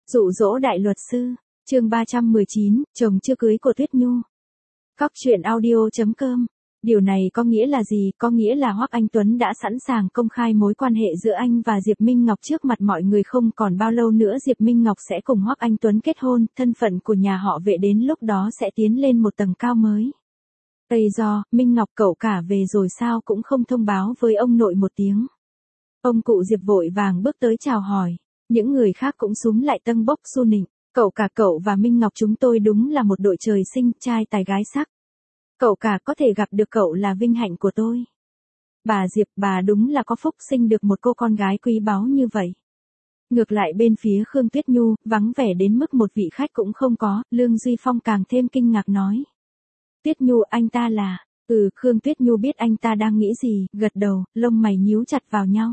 Dụ dỗ đại luật sư, chương 319, chồng chưa cưới của Tuyết Nhu. Cóc truyện audio.com. Điều này có nghĩa là gì? Có nghĩa là Hoắc Anh Tuấn đã sẵn sàng công khai mối quan hệ giữa anh và Diệp Minh Ngọc trước mặt mọi người. Không còn bao lâu nữa Diệp Minh Ngọc sẽ cùng Hoắc Anh Tuấn kết hôn, thân phận của nhà họ Vệ đến lúc đó sẽ tiến lên một tầng cao mới. Tây do, Minh Ngọc cậu cả về rồi sao cũng không thông báo với ông nội một tiếng. Ông cụ Diệp vội vàng bước tới chào hỏi. Những người khác cũng xúm lại tâng bốc xu nịnh. Cậu cả cậu và Minh Ngọc chúng tôi đúng là một đội trời sinh, trai tài gái sắc. Cậu cả có thể gặp được cậu là vinh hạnh của tôi. Bà Diệp, bà đúng là có phúc sinh được một cô con gái quý báu như vậy. Ngược lại bên phía Khương Tuyết Nhu, vắng vẻ đến mức một vị khách cũng không có, Lương Duy Phong càng thêm kinh ngạc nói. Tuyết Nhu, anh ta là... Khương Tuyết Nhu biết anh ta đang nghĩ gì, gật đầu, lông mày nhíu chặt vào nhau.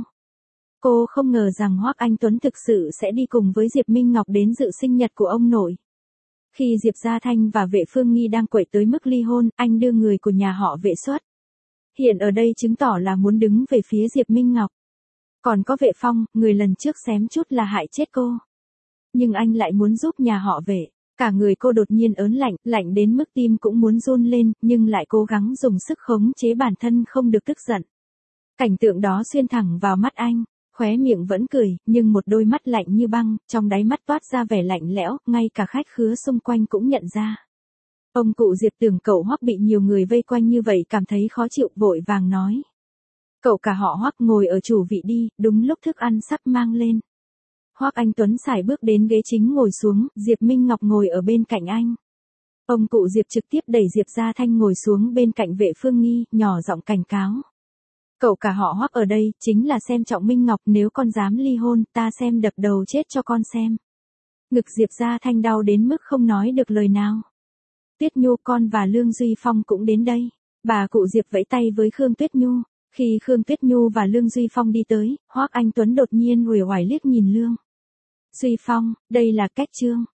Cô không ngờ rằng Hoắc Anh Tuấn thực sự sẽ đi cùng với Diệp Minh Ngọc đến dự sinh nhật của ông nội. Khi Diệp Gia Thanh và Vệ Phương Nghi đang quậy tới mức ly hôn, anh đưa người của nhà họ Vệ xuất. Hiện ở đây chứng tỏ là muốn đứng về phía Diệp Minh Ngọc. Còn có Vệ Phong, người lần trước xém chút là hại chết cô. Nhưng anh lại muốn giúp nhà họ Vệ. Cả người cô đột nhiên ớn lạnh, lạnh đến mức tim cũng muốn run lên, nhưng lại cố gắng dùng sức khống chế bản thân không được tức giận. Cảnh tượng đó xuyên thẳng vào mắt anh. Khóe miệng vẫn cười, nhưng một đôi mắt lạnh như băng, trong đáy mắt toát ra vẻ lạnh lẽo, ngay cả khách khứa xung quanh cũng nhận ra. Ông cụ Diệp tưởng cậu Hoắc bị nhiều người vây quanh như vậy cảm thấy khó chịu, vội vàng nói. Cậu cả họ Hoắc ngồi ở chủ vị đi, đúng lúc thức ăn sắp mang lên. Hoắc Anh Tuấn sải bước đến ghế chính ngồi xuống, Diệp Minh Ngọc ngồi ở bên cạnh anh. Ông cụ Diệp trực tiếp đẩy Diệp Gia Thanh ngồi xuống bên cạnh Vệ Phương Nghi, nhỏ giọng cảnh cáo. Cậu cả họ Hoắc ở đây, chính là xem trọng Minh Ngọc, nếu con dám ly hôn, ta xem đập đầu chết cho con xem. Ngực Diệp Gia Thanh đau đến mức không nói được lời nào. Tuyết Nhu, con và Lương Duy Phong cũng đến đây. Bà cụ Diệp vẫy tay với Khương Tuyết Nhu. Khi Khương Tuyết Nhu và Lương Duy Phong đi tới, Hoắc Anh Tuấn đột nhiên uể oải liếc nhìn Lương Duy Phong, đây là cách trương.